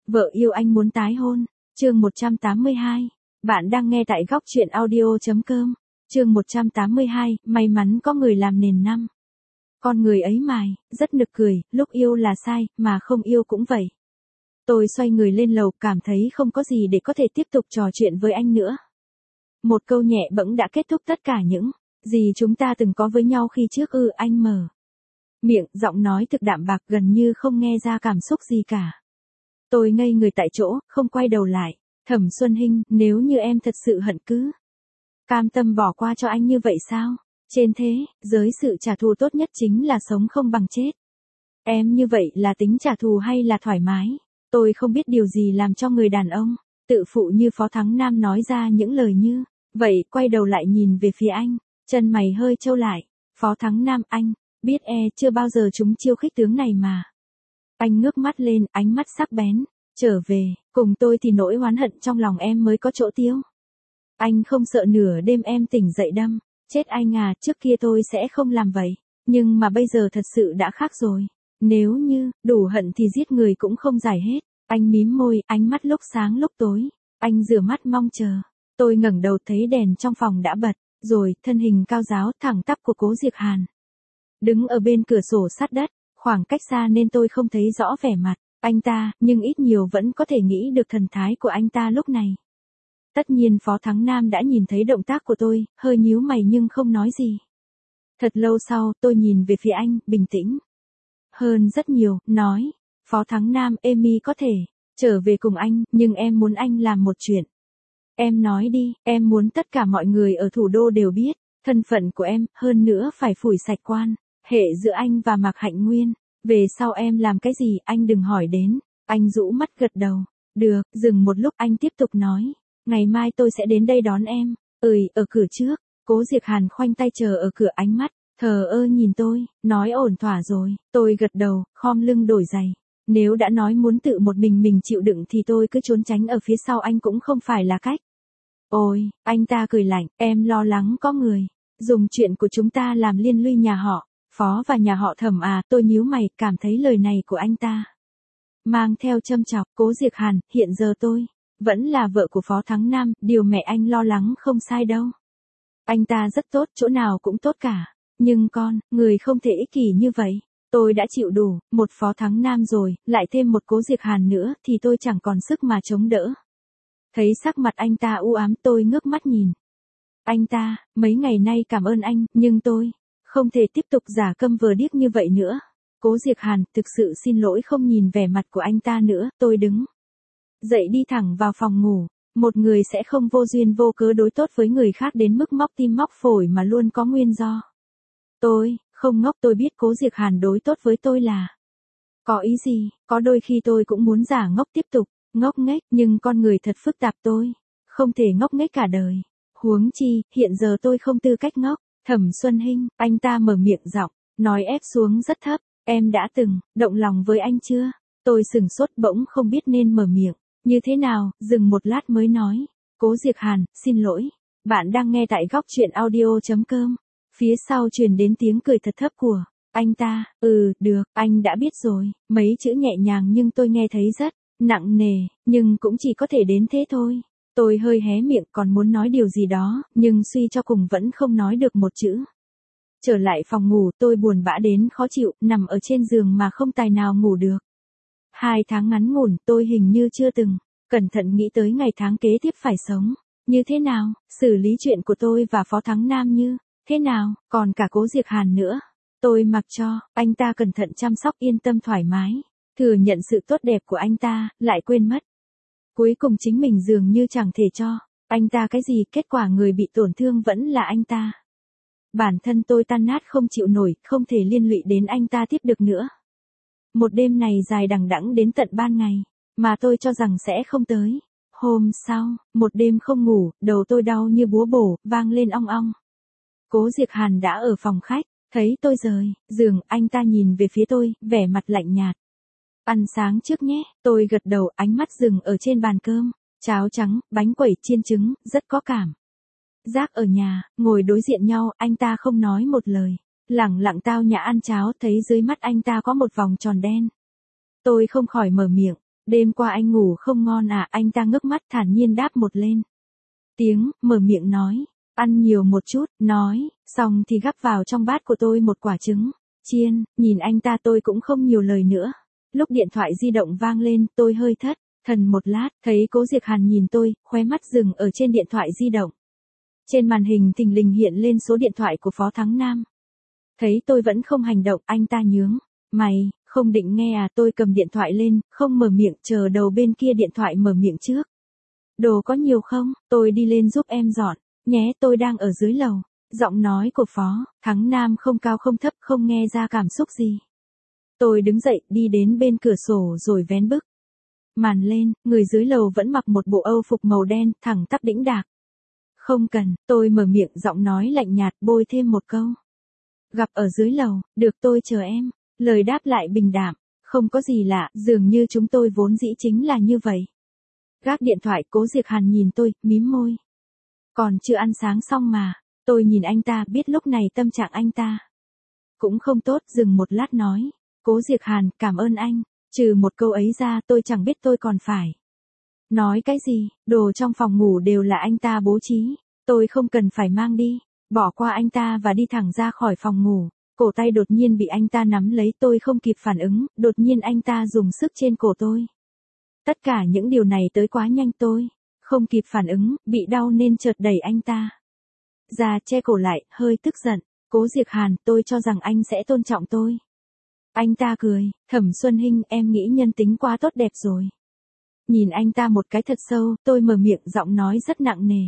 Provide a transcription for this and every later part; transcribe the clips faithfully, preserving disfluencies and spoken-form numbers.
Vợ yêu anh muốn tái hôn. Chương một trăm tám mươi hai. Bạn đang nghe tại góc truyện audio.com. Chương một trăm tám mươi hai, may mắn có người làm nền năm. Con người ấy mài, rất nực cười, lúc yêu là sai, mà không yêu cũng vậy. Tôi xoay người lên lầu, cảm thấy không có gì để có thể tiếp tục trò chuyện với anh nữa. Một câu nhẹ bẫng đã kết thúc tất cả những gì chúng ta từng có với nhau khi trước. Ư anh mở miệng, giọng nói thực đạm bạc, gần như không nghe ra cảm xúc gì cả. Tôi ngây người tại chỗ, không quay đầu lại. Thẩm Xuân Hinh, nếu như em thật sự hận cứ cam tâm bỏ qua cho anh như vậy sao? Trên thế giới sự trả thù tốt nhất chính là sống không bằng chết. Em như vậy là tính trả thù hay là thoải mái? Tôi không biết điều gì làm cho người đàn ông tự phụ như Phó Thắng Nam nói ra những lời như vậy. Quay đầu lại nhìn về phía anh, chân mày hơi chau lại. Phó Thắng Nam, anh biết e chưa bao giờ chúng chiêu khích tướng này mà. Anh ngước mắt lên, ánh mắt sắc bén. Trở về cùng tôi thì nỗi oán hận trong lòng em mới có chỗ tiêu. Anh không sợ nửa đêm em tỉnh dậy đâm chết anh à? Trước kia tôi sẽ không làm vậy, nhưng mà bây giờ thật sự đã khác rồi. Nếu như đủ hận thì giết người cũng không giải hết. Anh mím môi, ánh mắt lúc sáng lúc tối. Anh rửa mắt mong chờ. Tôi ngẩng đầu thấy đèn trong phòng đã bật rồi, thân hình cao ráo thẳng tắp của Cố Diệc Hàn đứng ở bên cửa sổ sát đất. Khoảng cách xa nên tôi không thấy rõ vẻ mặt anh ta, nhưng ít nhiều vẫn có thể nghĩ được thần thái của anh ta lúc này. Tất nhiên Phó Thắng Nam đã nhìn thấy động tác của tôi, hơi nhíu mày nhưng không nói gì. Thật lâu sau, tôi nhìn về phía anh, bình tĩnh hơn rất nhiều, nói. Phó Thắng Nam, Amy có thể trở về cùng anh, nhưng em muốn anh làm một chuyện. Em nói đi, em muốn tất cả mọi người ở thủ đô đều biết thân phận của em, hơn nữa phải phủi sạch quan hệ giữa anh và Mạc Hạnh Nguyên. Về sau em làm cái gì, anh đừng hỏi đến. Anh rũ mắt gật đầu. Được, dừng một lúc anh tiếp tục nói. Ngày mai tôi sẽ đến đây đón em. Ơi, ở cửa trước. Cố Diệc Hàn khoanh tay chờ ở cửa, ánh mắt thờ ơ nhìn tôi, nói ổn thỏa rồi. Tôi gật đầu, khom lưng đổi giày. Nếu đã nói muốn tự một mình mình chịu đựng thì tôi cứ trốn tránh ở phía sau anh cũng không phải là cách. Ôi, anh ta cười lạnh, em lo lắng có người dùng chuyện của chúng ta làm liên lụy nhà họ Phó và nhà họ Thẩm à? Tôi nhíu mày, cảm thấy lời này của anh ta mang theo châm chọc. Cố Diệc Hàn, hiện giờ tôi vẫn là vợ của Phó Thắng Nam, điều mẹ anh lo lắng không sai đâu. Anh ta rất tốt, chỗ nào cũng tốt cả. Nhưng con, người không thể ích kỷ như vậy. Tôi đã chịu đủ, một Phó Thắng Nam rồi, lại thêm một Cố Diệc Hàn nữa thì tôi chẳng còn sức mà chống đỡ. Thấy sắc mặt anh ta u ám, tôi ngước mắt nhìn anh ta. Mấy ngày nay cảm ơn anh, nhưng tôi không thể tiếp tục giả câm vờ điếc như vậy nữa. Cố Diệc Hàn, thực sự xin lỗi. Không nhìn vẻ mặt của anh ta nữa, tôi đứng dậy đi thẳng vào phòng ngủ. Một người sẽ không vô duyên vô cớ đối tốt với người khác đến mức móc tim móc phổi mà luôn có nguyên do. Tôi không ngốc, tôi biết Cố Diệc Hàn đối tốt với tôi là có ý gì. Có đôi khi tôi cũng muốn giả ngốc tiếp tục ngốc nghếch, nhưng con người thật phức tạp, tôi không thể ngốc nghếch cả đời. Huống chi, hiện giờ tôi không tư cách ngốc. Thẩm Xuân Hinh, anh ta mở miệng, giọng nói ép xuống rất thấp. Em đã từng động lòng với anh chưa? Tôi sửng sốt, bỗng không biết nên mở miệng như thế nào, dừng một lát mới nói. Cố Diệc Hàn, xin lỗi. Bạn đang nghe tại góc truyện audio.com. Phía sau truyền đến tiếng cười thật thấp của anh ta. Ừ, được, anh đã biết rồi. Mấy chữ nhẹ nhàng nhưng tôi nghe thấy rất nặng nề, nhưng cũng chỉ có thể đến thế thôi. Tôi hơi hé miệng, còn muốn nói điều gì đó, nhưng suy cho cùng vẫn không nói được một chữ. Trở lại phòng ngủ, tôi buồn bã đến khó chịu, nằm ở trên giường mà không tài nào ngủ được. Hai tháng ngắn ngủn, tôi hình như chưa từng cẩn thận nghĩ tới ngày tháng kế tiếp phải sống như thế nào, xử lý chuyện của tôi và Phó Thắng Nam như thế nào, còn cả Cố Diệc Hàn nữa. Tôi mặc cho anh ta cẩn thận chăm sóc, yên tâm thoải mái, thừa nhận sự tốt đẹp của anh ta, lại quên mất. Cuối cùng chính mình dường như chẳng thể cho anh ta cái gì, kết quả người bị tổn thương vẫn là anh ta. Bản thân tôi tan nát không chịu nổi, không thể liên lụy đến anh ta tiếp được nữa. Một đêm này dài đằng đẵng đến tận ban ngày, mà tôi cho rằng sẽ không tới. Hôm sau, một đêm không ngủ, đầu tôi đau như búa bổ, vang lên ong ong. Cố Diệc Hàn đã ở phòng khách, thấy tôi rời giường, anh ta nhìn về phía tôi, vẻ mặt lạnh nhạt. Ăn sáng trước nhé. Tôi gật đầu, ánh mắt dừng ở trên bàn cơm. Cháo trắng, bánh quẩy, chiên trứng, rất có cảm giác ở nhà. Ngồi đối diện nhau, anh ta không nói một lời, lẳng lặng tao nhã ăn cháo. Thấy dưới mắt anh ta có một vòng tròn đen, tôi không khỏi mở miệng. Đêm qua anh ngủ không ngon à, anh ta ngước mắt thản nhiên đáp một lên. Tiếng, mở miệng nói, ăn nhiều một chút, nói, xong thì gắp vào trong bát của tôi một quả trứng chiên, nhìn anh ta tôi cũng không nhiều lời nữa. Lúc điện thoại di động vang lên, tôi hơi thất thần một lát, thấy Cố Diệc Hàn nhìn tôi, khóe mắt dừng ở trên điện thoại di động. Trên màn hình thình lình hiện lên số điện thoại của Phó Thắng Nam. Thấy tôi vẫn không hành động, anh ta nhướng mày, không định nghe à, tôi cầm điện thoại lên, không mở miệng, chờ đầu bên kia điện thoại mở miệng trước. Đồ có nhiều không, tôi đi lên giúp em dọn, nhé, tôi đang ở dưới lầu. Giọng nói của Phó Thắng Nam không cao không thấp, không nghe ra cảm xúc gì. Tôi đứng dậy, đi đến bên cửa sổ rồi vén bức màn lên, người dưới lầu vẫn mặc một bộ Âu phục màu đen, thẳng tắp đĩnh đạc. Không cần, tôi mở miệng, giọng nói lạnh nhạt, bôi thêm một câu. Gặp ở dưới lầu, được, tôi chờ em. Lời đáp lại bình đạm, không có gì lạ, dường như chúng tôi vốn dĩ chính là như vậy. Gác điện thoại, Cố Diệc Hàn nhìn tôi, mím môi. Còn chưa ăn sáng xong mà. Tôi nhìn anh ta, biết lúc này tâm trạng anh ta cũng không tốt, dừng một lát nói. Cố Diệc Hàn, cảm ơn anh. Trừ một câu ấy ra, tôi chẳng biết tôi còn phải nói cái gì. Đồ trong phòng ngủ đều là anh ta bố trí, tôi không cần phải mang đi. Bỏ qua anh ta và đi thẳng ra khỏi phòng ngủ. Cổ tay đột nhiên bị anh ta nắm lấy, tôi không kịp phản ứng, đột nhiên anh ta dùng sức trên cổ tôi. Tất cả những điều này tới quá nhanh, tôi không kịp phản ứng, bị đau nên chợt đẩy anh ta ra, che cổ lại, hơi tức giận. Cố Diệc Hàn, tôi cho rằng anh sẽ tôn trọng tôi. Anh ta cười, Thẩm Xuân Hinh, em nghĩ nhân tính quá tốt đẹp rồi. Nhìn anh ta một cái thật sâu, tôi mở miệng, giọng nói rất nặng nề.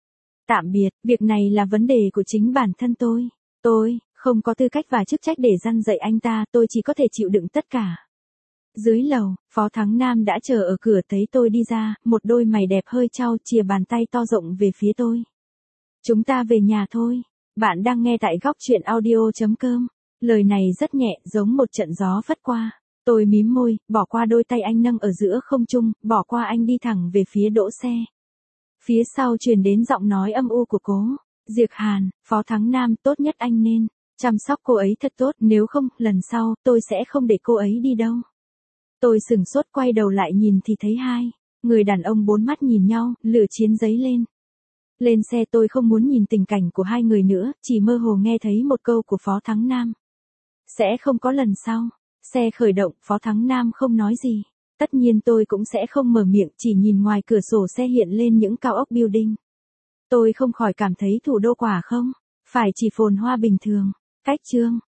Tạm biệt, việc này là vấn đề của chính bản thân tôi. Tôi không có tư cách và chức trách để răn dạy anh ta, tôi chỉ có thể chịu đựng tất cả. Dưới lầu, Phó Thắng Nam đã chờ ở cửa, thấy tôi đi ra, một đôi mày đẹp hơi chau, chìa bàn tay to rộng về phía tôi. Chúng ta về nhà thôi. Bạn đang nghe tại góc truyện audio chấm com. Lời này rất nhẹ, giống một trận gió phất qua. Tôi mím môi, bỏ qua đôi tay anh nâng ở giữa không trung, bỏ qua anh đi thẳng về phía đỗ xe. Phía sau truyền đến giọng nói âm u của Cố Diệc Hàn, Phó Thắng Nam, tốt nhất anh nên chăm sóc cô ấy thật tốt, nếu không, lần sau, tôi sẽ không để cô ấy đi đâu. Tôi sửng sốt, quay đầu lại nhìn thì thấy hai người đàn ông bốn mắt nhìn nhau, lửa chiến dấy lên. Lên xe, tôi không muốn nhìn tình cảnh của hai người nữa, chỉ mơ hồ nghe thấy một câu của Phó Thắng Nam. Sẽ không có lần sau. Xe khởi động, Phó Thắng Nam không nói gì. Tất nhiên tôi cũng sẽ không mở miệng, chỉ nhìn ngoài cửa sổ xe hiện lên những cao ốc building. Tôi không khỏi cảm thấy thủ đô quả không phải chỉ phồn hoa bình thường. Cách chương